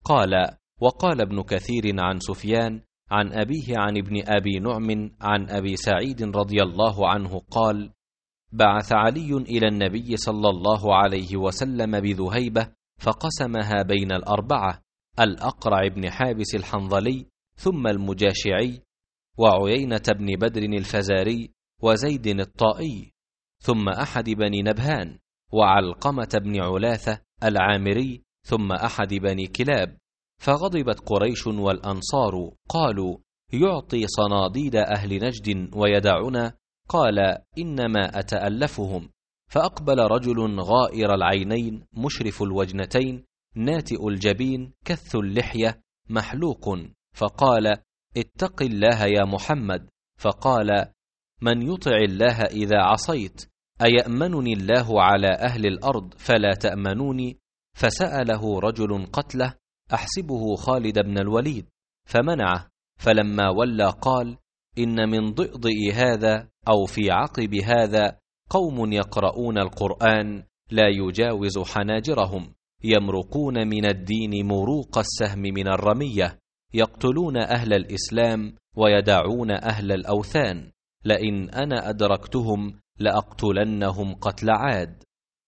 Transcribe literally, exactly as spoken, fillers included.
قال: وقال ابن كثير عن سفيان عن أبيه عن ابن أبي نعم عن أبي سعيد رضي الله عنه قال: بعث علي إلى النبي صلى الله عليه وسلم بذهيبة فقسمها بين الأربعة: الأقرع بن حابس الحنظلي، ثم المجاشعي، وعيينة بن بدر الفزاري، وزيد الطائي، ثم أحد بني نبهان، وعلقمة بن علاثة العامري، ثم أحد بني كلاب. فغضبت قريش والأنصار، قالوا: يعطي صناديد أهل نجد ويدعنا؟ قال: إنما أتألفهم. فأقبل رجل غائر العينين مشرف الوجنتين ناتئ الجبين كث اللحية محلوق، فقال: اتق الله يا محمد. فقال: من يطع الله إذا عصيت؟ أيأمنني الله على أهل الأرض فلا تأمنوني؟ فسأله رجل قتله أحسبه خالد بن الوليد، فمنعه، فلما ولى قال: إن من ضئضئ هذا أو في عقب هذا قوم يقرؤون القرآن لا يجاوز حناجرهم، يمرقون من الدين مروق السهم من الرمية، يقتلون أهل الإسلام ويدعون أهل الأوثان، لئن أنا أدركتهم لأقتلنهم قتل عاد.